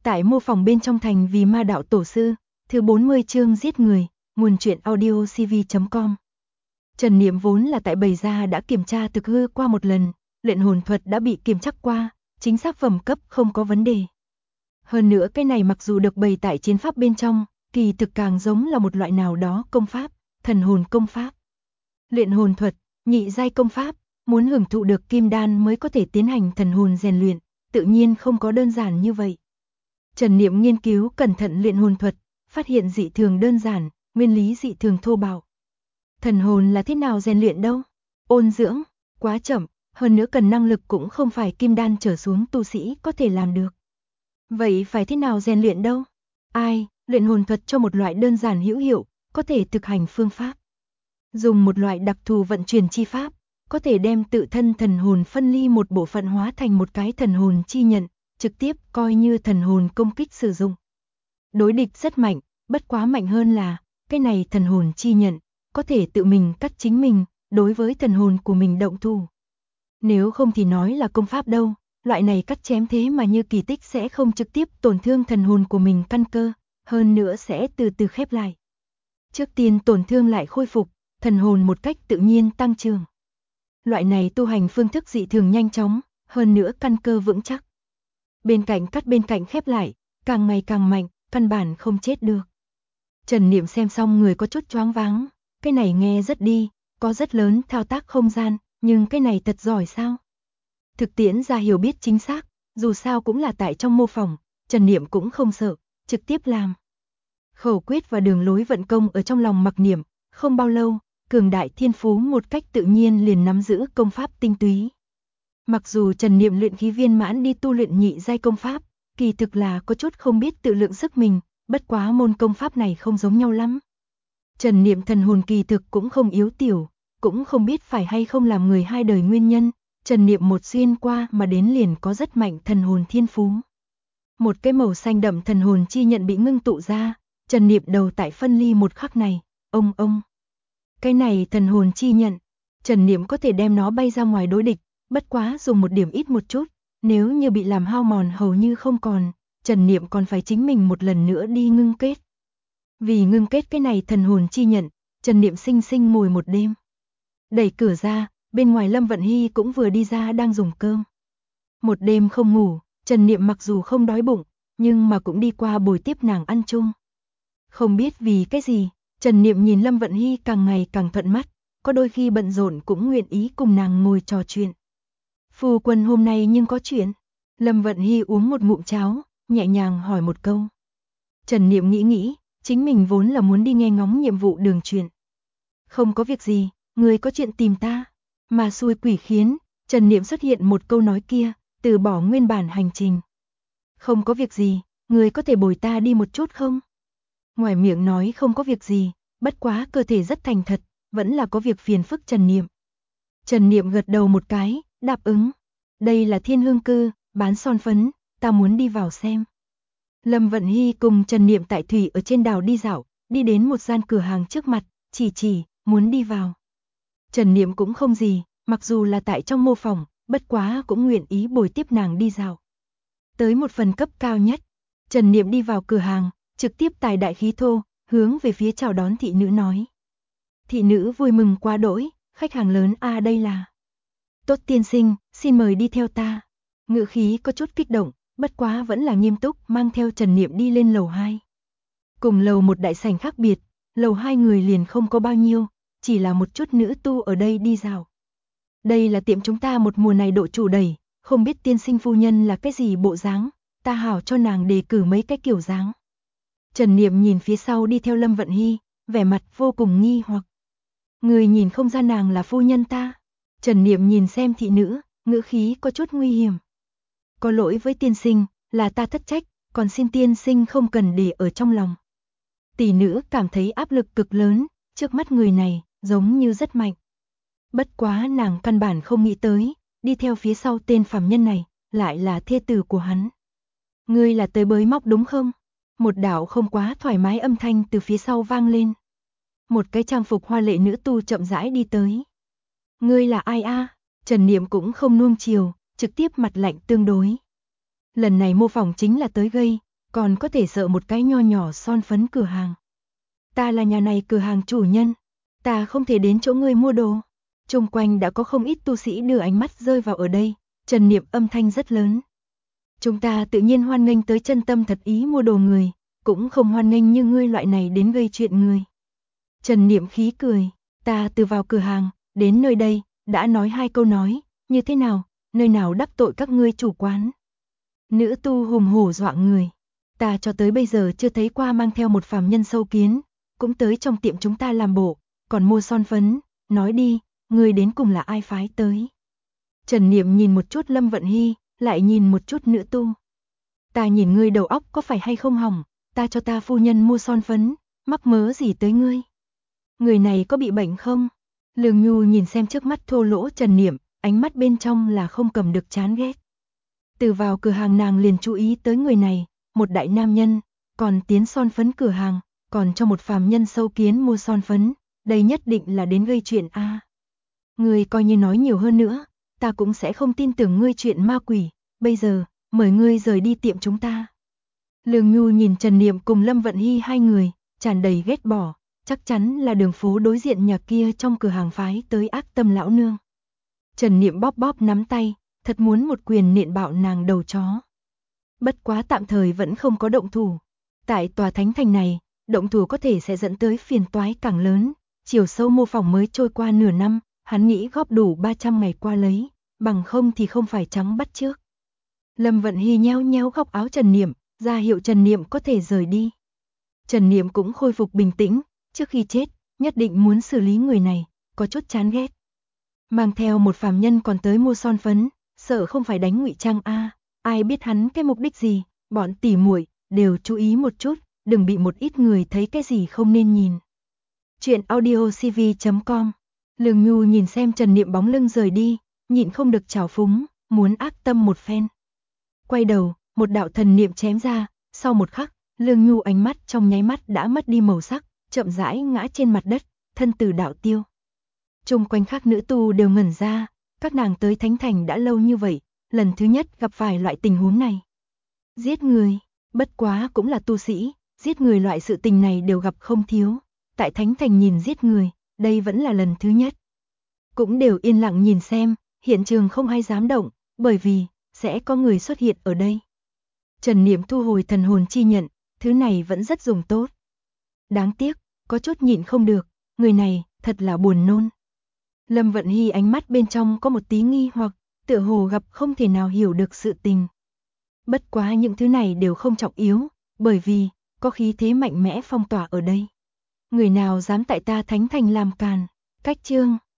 Tại mô phỏng bên trong thành vì ma đạo tổ sư, thứ 40 chương giết người, nguồn truyện audio cv.com. Trần Niệm vốn là tại bày ra đã kiểm tra thực hư qua một lần, luyện hồn thuật đã bị kiểm chắc qua, chính xác phẩm cấp không có vấn đề. Hơn nữa cái này mặc dù được bày tại chiến pháp bên trong, kỳ thực càng giống là một loại nào đó công pháp, thần hồn công pháp. Luyện hồn thuật, nhị giai công pháp, muốn hưởng thụ được kim đan mới có thể tiến hành thần hồn rèn luyện, tự nhiên không có đơn giản như vậy. Trần Niệm nghiên cứu cẩn thận luyện hồn thuật, phát hiện dị thường đơn giản, nguyên lý dị thường thô bạo. Thần hồn là thế nào rèn luyện đâu? Ôn dưỡng, quá chậm, hơn nữa cần năng lực cũng không phải kim đan trở xuống tu sĩ có thể làm được. Vậy phải thế nào rèn luyện đâu? Luyện hồn thuật cho một loại đơn giản hữu hiệu, có thể thực hành phương pháp. Dùng một loại đặc thù vận chuyển chi pháp, có thể đem tự thân thần hồn phân ly một bộ phận hóa thành một cái thần hồn chi nhận, trực tiếp coi như thần hồn công kích sử dụng. Đối địch rất mạnh, bất quá mạnh hơn là, cái này thần hồn chi nhận, có thể tự mình cắt chính mình, đối với thần hồn của mình động thủ. Nếu không thì nói là công pháp đâu, loại này cắt chém thế mà như kỳ tích sẽ không trực tiếp tổn thương thần hồn của mình căn cơ, hơn nữa sẽ từ từ khép lại. Trước tiên tổn thương lại khôi phục, thần hồn một cách tự nhiên tăng trưởng. Loại này tu hành phương thức dị thường nhanh chóng, hơn nữa căn cơ vững chắc. Bên cạnh cắt bên cạnh khép lại, càng ngày càng mạnh, căn bản không chết được. Trần Niệm xem xong người có chút choáng váng, cái này nghe rất đi, có rất lớn thao tác không gian, nhưng cái này thật giỏi sao? Thực tiễn ra hiểu biết chính xác, dù sao cũng là tại trong mô phỏng, Trần Niệm cũng không sợ, trực tiếp làm. Khẩu quyết và đường lối vận công ở trong lòng mặc niệm, không bao lâu, cường đại thiên phú một cách tự nhiên liền nắm giữ công pháp tinh túy. Mặc dù Trần Niệm luyện khí viên mãn đi tu luyện nhị giai công pháp, kỳ thực là có chút không biết tự lượng sức mình, bất quá môn công pháp này không giống nhau lắm. Trần Niệm thần hồn kỳ thực cũng không yếu tiểu, cũng không biết phải hay không làm người hai đời nguyên nhân, Trần Niệm một xuyên qua mà đến liền có rất mạnh thần hồn thiên phú. Một cái màu xanh đậm thần hồn chi nhận bị ngưng tụ ra, Trần Niệm đầu tại phân ly một khắc này, ông. Cái này thần hồn chi nhận, Trần Niệm có thể đem nó bay ra ngoài đối địch, bất quá dùng một điểm ít một chút, nếu như bị làm hao mòn hầu như không còn, Trần Niệm còn phải chính mình một lần nữa đi ngưng kết. Vì ngưng kết cái này thần hồn chi nhận, Trần Niệm sinh ngồi một đêm. Đẩy cửa ra, bên ngoài Lâm Vận Hy cũng vừa đi ra đang dùng cơm. Một đêm không ngủ, Trần Niệm mặc dù không đói bụng, nhưng mà cũng đi qua bồi tiếp nàng ăn chung. Không biết vì cái gì, Trần Niệm nhìn Lâm Vận Hy càng ngày càng thuận mắt, có đôi khi bận rộn cũng nguyện ý cùng nàng ngồi trò chuyện. Phu quân hôm nay nhưng có chuyện. Lâm Vận Hy uống một ngụm cháo, nhẹ nhàng hỏi một câu. Trần Niệm nghĩ, chính mình vốn là muốn đi nghe ngóng nhiệm vụ đường truyền. Không có việc gì, người có chuyện tìm ta. Mà xui quỷ khiến, Trần Niệm xuất hiện một câu nói kia, từ bỏ nguyên bản hành trình. Không có việc gì, người có thể bồi ta đi một chút không? Ngoài miệng nói không có việc gì, bất quá cơ thể rất thành thật, vẫn là có việc phiền phức Trần Niệm. Trần Niệm gật đầu một cái, đáp ứng. Đây là Thiên Hương Cư, bán son phấn, ta muốn đi vào xem. Lâm Vận Hy cùng Trần Niệm tại thủy ở trên đảo đi dạo, đi đến một gian cửa hàng trước mặt, chỉ, muốn đi vào. Trần Niệm cũng không gì, mặc dù là tại trong mô phỏng, bất quá cũng nguyện ý bồi tiếp nàng đi dạo. Tới một phần cấp cao nhất, Trần Niệm đi vào cửa hàng, trực tiếp tài đại khí thô, hướng về phía chào đón thị nữ nói. Thị nữ vui mừng quá đỗi, khách hàng lớn đây là. Tốt tiên sinh, xin mời đi theo ta. Ngữ khí có chút kích động, bất quá vẫn là nghiêm túc mang theo Trần Niệm đi lên lầu 2. Cùng lầu một đại sảnh khác biệt, lầu 2 người liền không có bao nhiêu, chỉ là một chút nữ tu ở đây đi dạo. Đây là tiệm chúng ta một mùa này độ chủ đẩy, không biết tiên sinh phu nhân là cái gì bộ dáng, ta hảo cho nàng đề cử mấy cái kiểu dáng. Trần Niệm nhìn phía sau đi theo Lâm Vận Hy, vẻ mặt vô cùng nghi hoặc. Người nhìn không ra nàng là phu nhân ta. Trần Niệm nhìn xem thị nữ, ngữ khí có chút nguy hiểm. Có lỗi với tiên sinh, là ta thất trách, còn xin tiên sinh không cần để ở trong lòng. Tỷ nữ cảm thấy áp lực cực lớn, trước mắt người này, giống như rất mạnh. Bất quá nàng căn bản không nghĩ tới, đi theo phía sau tên phàm nhân này, lại là thê tử của hắn. Ngươi là tới bới móc đúng không? Một đạo không quá thoải mái âm thanh từ phía sau vang lên. Một cái trang phục hoa lệ nữ tu chậm rãi đi tới. Ngươi là ai a? Trần Niệm cũng không nuông chiều, trực tiếp mặt lạnh tương đối. Lần này mô phỏng chính là tới gây, còn có thể sợ một cái nho nhỏ son phấn cửa hàng. Ta là nhà này cửa hàng chủ nhân, ta không thể đến chỗ ngươi mua đồ. Chung quanh đã có không ít tu sĩ đưa ánh mắt rơi vào ở đây, Trần Niệm âm thanh rất lớn. Chúng ta tự nhiên hoan nghênh tới chân tâm thật ý mua đồ người, cũng không hoan nghênh như ngươi loại này đến gây chuyện người. Trần Niệm khí cười, ta từ vào cửa hàng, đến nơi đây, đã nói 2 câu nói, như thế nào, nơi nào đắc tội các ngươi chủ quán. Nữ tu hùng hổ dọa người, ta cho tới bây giờ chưa thấy qua mang theo một phàm nhân sâu kiến, cũng tới trong tiệm chúng ta làm bộ, còn mua son phấn, nói đi, ngươi đến cùng là ai phái tới. Trần Niệm nhìn một chút Lâm Vận Hy, lại nhìn một chút nữ tu. Ta nhìn ngươi đầu óc có phải hay không hỏng, ta cho ta phu nhân mua son phấn, mắc mớ gì tới ngươi. Người này có bị bệnh không? Lương Nhu nhìn xem trước mắt thô lỗ Trần Niệm, ánh mắt bên trong là không cầm được chán ghét. Từ vào cửa hàng nàng liền chú ý tới người này, một đại nam nhân, còn tiến son phấn cửa hàng, còn cho một phàm nhân sâu kiến mua son phấn, đây nhất định là đến gây chuyện a. Ngươi coi như nói nhiều hơn nữa, ta cũng sẽ không tin tưởng ngươi chuyện ma quỷ, bây giờ, mời ngươi rời đi tiệm chúng ta. Lương Nhu nhìn Trần Niệm cùng Lâm Vận Hy 2 người, tràn đầy ghét bỏ, chắc chắn là đường phố đối diện nhà kia trong cửa hàng phái tới ác tâm lão nương. Trần Niệm bóp bóp nắm tay, thật muốn một quyền nện bạo nàng đầu chó. Bất quá tạm thời vẫn không có động thủ. Tại tòa thánh thành này, động thủ có thể sẽ dẫn tới phiền toái càng lớn. Chiều sâu mô phỏng mới trôi qua nửa năm, hắn nghĩ góp đủ 300 ngày qua lấy, bằng không thì không phải trắng bắt trước. Lâm Vận Hy nheo nheo góc áo Trần Niệm, ra hiệu Trần Niệm có thể rời đi. Trần Niệm cũng khôi phục bình tĩnh, trước khi chết, nhất định muốn xử lý người này, có chút chán ghét. Mang theo một phàm nhân còn tới mua son phấn, sợ không phải đánh ngụy trang a, ai biết hắn cái mục đích gì, bọn tỉ muội đều chú ý một chút, đừng bị một ít người thấy cái gì không nên nhìn. Chuyện audiocv.com. Lương Nhu nhìn xem Trần Niệm bóng lưng rời đi, nhịn không được trào phúng, muốn ác tâm một phen. Quay đầu, một đạo thần niệm chém ra, sau một khắc, Lương Nhu ánh mắt trong nháy mắt đã mất đi màu sắc, chậm rãi ngã trên mặt đất, thân từ đạo tiêu. Chung quanh các nữ tu đều ngẩn ra, các nàng tới Thánh Thành đã lâu như vậy, lần thứ nhất gặp phải loại tình huống này. Giết người, bất quá cũng là tu sĩ, giết người loại sự tình này đều gặp không thiếu, tại Thánh Thành nhìn giết người, đây vẫn là lần thứ nhất. Cũng đều yên lặng nhìn xem, hiện trường không ai dám động, bởi vì sẽ có người xuất hiện ở đây. Trần Niệm thu hồi thần hồn chi nhận, thứ này vẫn rất dùng tốt. Đáng tiếc, có chút nhịn không được, người này thật là buồn nôn. Lâm Vận Hy ánh mắt bên trong có một tí nghi hoặc, tựa hồ gặp không thể nào hiểu được sự tình. Bất quá những thứ này đều không trọng yếu, bởi vì có khí thế mạnh mẽ phong tỏa ở đây. Người nào dám tại ta Thánh Thành làm càn, cách chương.